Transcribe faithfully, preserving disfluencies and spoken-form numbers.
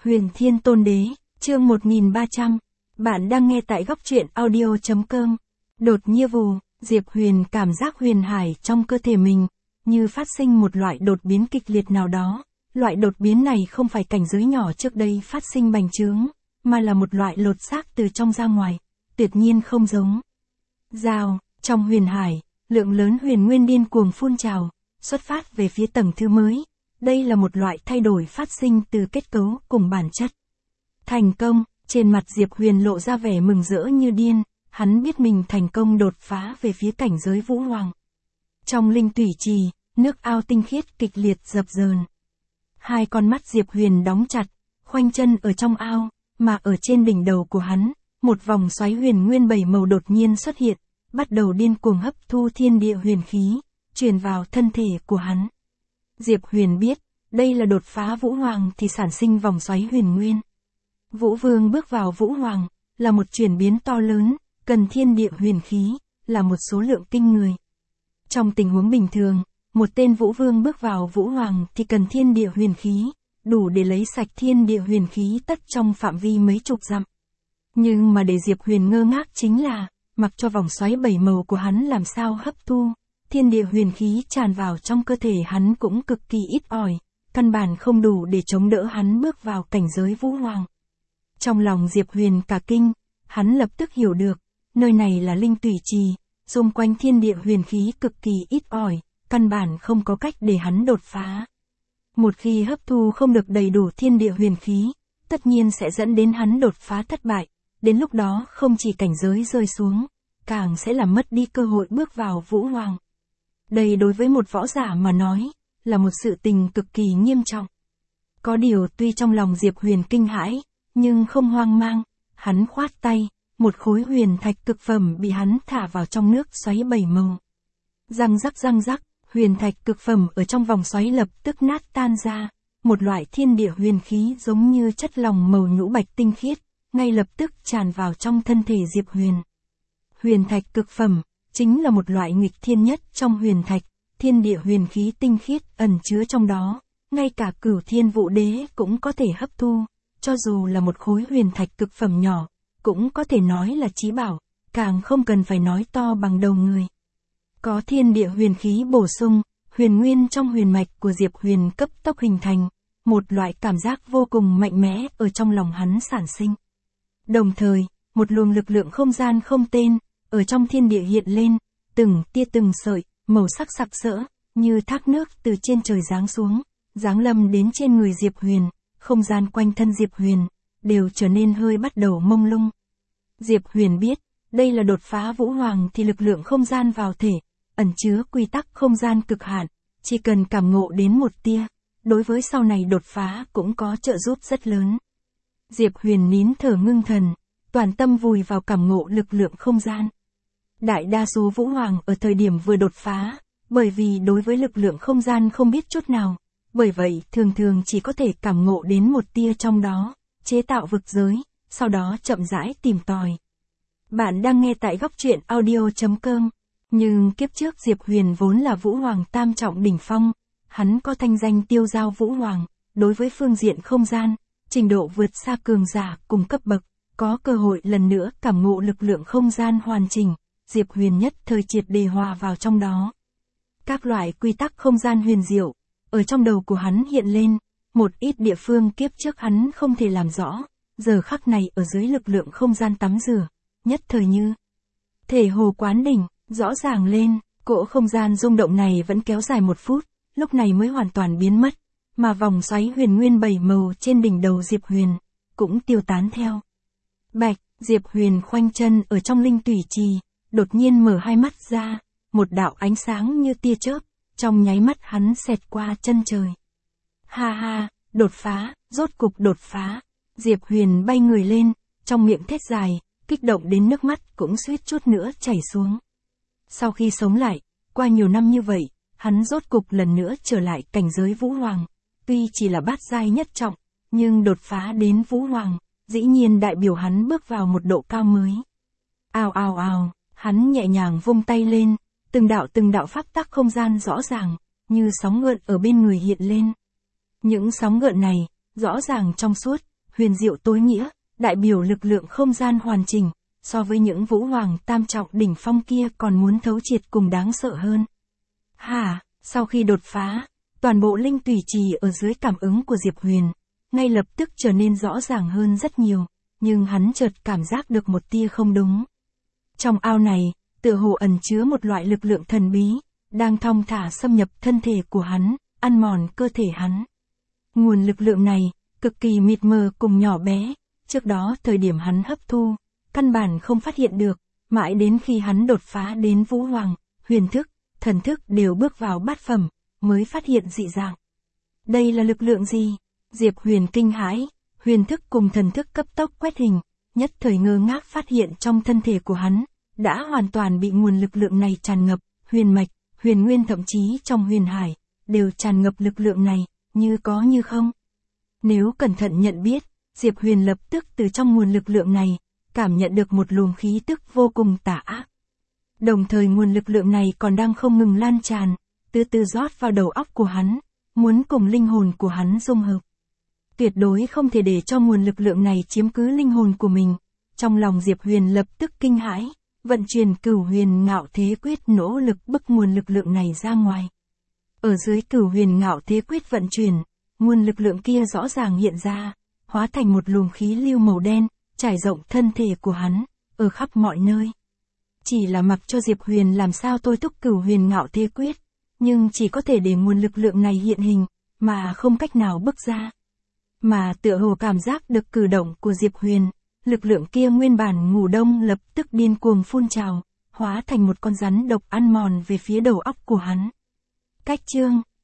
Huyền Thiên Tôn Đế, chương một nghìn ba trăm. Bạn đang nghe tại góc truyện audio.com. Đột nhiên vù, Diệp Huyền cảm giác huyền hải trong cơ thể mình, như phát sinh một loại đột biến kịch liệt nào đó. Loại đột biến này không phải cảnh giới nhỏ trước đây phát sinh bành trướng, mà là một loại lột xác từ trong ra ngoài, tuyệt nhiên không giống. Rào, trong huyền hải, lượng lớn huyền nguyên điên cuồng phun trào, xuất phát về phía tầng thứ mới. Đây là một loại thay đổi phát sinh từ kết cấu cùng bản chất. Thành công, trên mặt Diệp Huyền lộ ra vẻ mừng rỡ như điên, hắn biết mình thành công đột phá về phía cảnh giới vũ hoàng. Trong linh tủy trì, nước ao tinh khiết kịch liệt dập dờn. Hai con mắt Diệp Huyền đóng chặt, khoanh chân ở trong ao, mà ở trên đỉnh đầu của hắn, một vòng xoáy huyền nguyên bảy màu đột nhiên xuất hiện, bắt đầu điên cuồng hấp thu thiên địa huyền khí, truyền vào thân thể của hắn. Diệp Huyền biết, đây là đột phá vũ hoàng thì sản sinh vòng xoáy huyền nguyên. Vũ vương bước vào vũ hoàng, là một chuyển biến to lớn, cần thiên địa huyền khí, là một số lượng kinh người. Trong tình huống bình thường, một tên vũ vương bước vào vũ hoàng thì cần thiên địa huyền khí, đủ để lấy sạch thiên địa huyền khí tất trong phạm vi mấy chục dặm. Nhưng mà để Diệp Huyền ngơ ngác chính là, mặc cho vòng xoáy bảy màu của hắn làm sao hấp thu, thiên địa huyền khí tràn vào trong cơ thể hắn cũng cực kỳ ít ỏi, căn bản không đủ để chống đỡ hắn bước vào cảnh giới vũ hoàng. Trong lòng Diệp Huyền cả kinh, hắn lập tức hiểu được, nơi này là linh tủy trì, xung quanh thiên địa huyền khí cực kỳ ít ỏi, căn bản không có cách để hắn đột phá. Một khi hấp thu không được đầy đủ thiên địa huyền khí, tất nhiên sẽ dẫn đến hắn đột phá thất bại, đến lúc đó không chỉ cảnh giới rơi xuống, càng sẽ làm mất đi cơ hội bước vào vũ hoàng. Đây đối với một võ giả mà nói, là một sự tình cực kỳ nghiêm trọng. Có điều tuy trong lòng Diệp Huyền kinh hãi, nhưng không hoang mang, hắn khoát tay, một khối huyền thạch cực phẩm bị hắn thả vào trong nước xoáy bảy màu. Răng rắc răng rắc, huyền thạch cực phẩm ở trong vòng xoáy lập tức nát tan ra, một loại thiên địa huyền khí giống như chất lỏng màu nhũ bạch tinh khiết, ngay lập tức tràn vào trong thân thể Diệp Huyền. Huyền thạch cực phẩm, chính là một loại nghịch thiên nhất trong huyền thạch, thiên địa huyền khí tinh khiết ẩn chứa trong đó, ngay cả Cửu Thiên Vũ Đế cũng có thể hấp thu, cho dù là một khối huyền thạch cực phẩm nhỏ, cũng có thể nói là chí bảo, càng không cần phải nói to bằng đầu người. Có thiên địa huyền khí bổ sung, huyền nguyên trong huyền mạch của Diệp Huyền cấp tốc hình thành, một loại cảm giác vô cùng mạnh mẽ ở trong lòng hắn sản sinh. Đồng thời, một luồng lực lượng không gian không tên, ở trong thiên địa hiện lên, từng tia từng sợi, màu sắc sặc sỡ, như thác nước từ trên trời giáng xuống, giáng lâm đến trên người Diệp Huyền, không gian quanh thân Diệp Huyền, đều trở nên hơi bắt đầu mông lung. Diệp Huyền biết, đây là đột phá vũ hoàng thì lực lượng không gian vào thể, ẩn chứa quy tắc không gian cực hạn, chỉ cần cảm ngộ đến một tia, đối với sau này đột phá cũng có trợ giúp rất lớn. Diệp Huyền nín thở ngưng thần, toàn tâm vùi vào cảm ngộ lực lượng không gian. Đại đa số vũ hoàng ở thời điểm vừa đột phá, bởi vì đối với lực lượng không gian không biết chút nào, bởi vậy thường thường chỉ có thể cảm ngộ đến một tia trong đó, chế tạo vực giới, sau đó chậm rãi tìm tòi. Bạn đang nghe tại góc truyện audio.com, nhưng kiếp trước Diệp Huyền vốn là vũ hoàng tam trọng đỉnh phong, hắn có thanh danh tiêu giao vũ hoàng, đối với phương diện không gian, trình độ vượt xa cường giả cùng cấp bậc, có cơ hội lần nữa cảm ngộ lực lượng không gian hoàn chỉnh. Diệp Huyền nhất thời triệt để hòa vào trong đó. Các loại quy tắc không gian huyền diệu, ở trong đầu của hắn hiện lên, một ít địa phương kiếp trước hắn không thể làm rõ, giờ khắc này ở dưới lực lượng không gian tắm rửa, nhất thời như thể hồ quán đỉnh, rõ ràng lên, cỗ không gian rung động này vẫn kéo dài một phút, lúc này mới hoàn toàn biến mất, mà vòng xoáy huyền nguyên bảy màu trên đỉnh đầu Diệp Huyền, cũng tiêu tán theo. Bạch, Diệp Huyền khoanh chân ở trong linh tủy trì, đột nhiên mở hai mắt ra, một đạo ánh sáng như tia chớp, trong nháy mắt hắn xẹt qua chân trời. Ha ha, đột phá, rốt cục đột phá. Diệp Huyền bay người lên, trong miệng thét dài, kích động đến nước mắt cũng suýt chút nữa chảy xuống. Sau khi sống lại, qua nhiều năm như vậy, hắn rốt cục lần nữa trở lại cảnh giới vũ hoàng, tuy chỉ là bát giai nhất trọng, nhưng đột phá đến vũ hoàng, dĩ nhiên đại biểu hắn bước vào một độ cao mới. Ào ào ào. Hắn nhẹ nhàng vung tay lên, từng đạo từng đạo pháp tắc không gian rõ ràng, như sóng gợn ở bên người hiện lên. Những sóng gợn này, rõ ràng trong suốt, huyền diệu tối nghĩa, đại biểu lực lượng không gian hoàn chỉnh, so với những vũ hoàng tam trọng đỉnh phong kia còn muốn thấu triệt cùng đáng sợ hơn. Hả, sau khi đột phá, toàn bộ linh tùy trì ở dưới cảm ứng của Diệp Huyền, ngay lập tức trở nên rõ ràng hơn rất nhiều, nhưng hắn chợt cảm giác được một tia không đúng. Trong ao này, tựa hồ ẩn chứa một loại lực lượng thần bí, đang thong thả xâm nhập thân thể của hắn, ăn mòn cơ thể hắn. Nguồn lực lượng này, cực kỳ mịt mờ cùng nhỏ bé, trước đó thời điểm hắn hấp thu, căn bản không phát hiện được, mãi đến khi hắn đột phá đến vũ hoàng, huyền thức, thần thức đều bước vào bát phẩm, mới phát hiện dị dạng. Đây là lực lượng gì? Diệp Huyền kinh hãi, huyền thức cùng thần thức cấp tốc quét hình, nhất thời ngơ ngác phát hiện trong thân thể của hắn, đã hoàn toàn bị nguồn lực lượng này tràn ngập, huyền mạch, huyền nguyên thậm chí trong huyền hải, đều tràn ngập lực lượng này, như có như không. Nếu cẩn thận nhận biết, Diệp Huyền lập tức từ trong nguồn lực lượng này, cảm nhận được một luồng khí tức vô cùng tà ác. Đồng thời nguồn lực lượng này còn đang không ngừng lan tràn, từ từ rót vào đầu óc của hắn, muốn cùng linh hồn của hắn dung hợp. Tuyệt đối không thể để cho nguồn lực lượng này chiếm cứ linh hồn của mình. Trong lòng Diệp Huyền lập tức kinh hãi, vận chuyển Cửu Huyền Ngạo Thế Quyết nỗ lực bức nguồn lực lượng này ra ngoài. Ở dưới Cửu Huyền Ngạo Thế Quyết vận chuyển, nguồn lực lượng kia rõ ràng hiện ra, hóa thành một luồng khí lưu màu đen, trải rộng thân thể của hắn, ở khắp mọi nơi. Chỉ là mặc cho Diệp Huyền làm sao thôi thúc Cửu Huyền Ngạo Thế Quyết, nhưng chỉ có thể để nguồn lực lượng này hiện hình, mà không cách nào bức ra. Mà tựa hồ cảm giác được cử động của Diệp Huyền, lực lượng kia nguyên bản ngủ đông lập tức điên cuồng phun trào, hóa thành một con rắn độc ăn mòn về phía đầu óc của hắn. Cách chương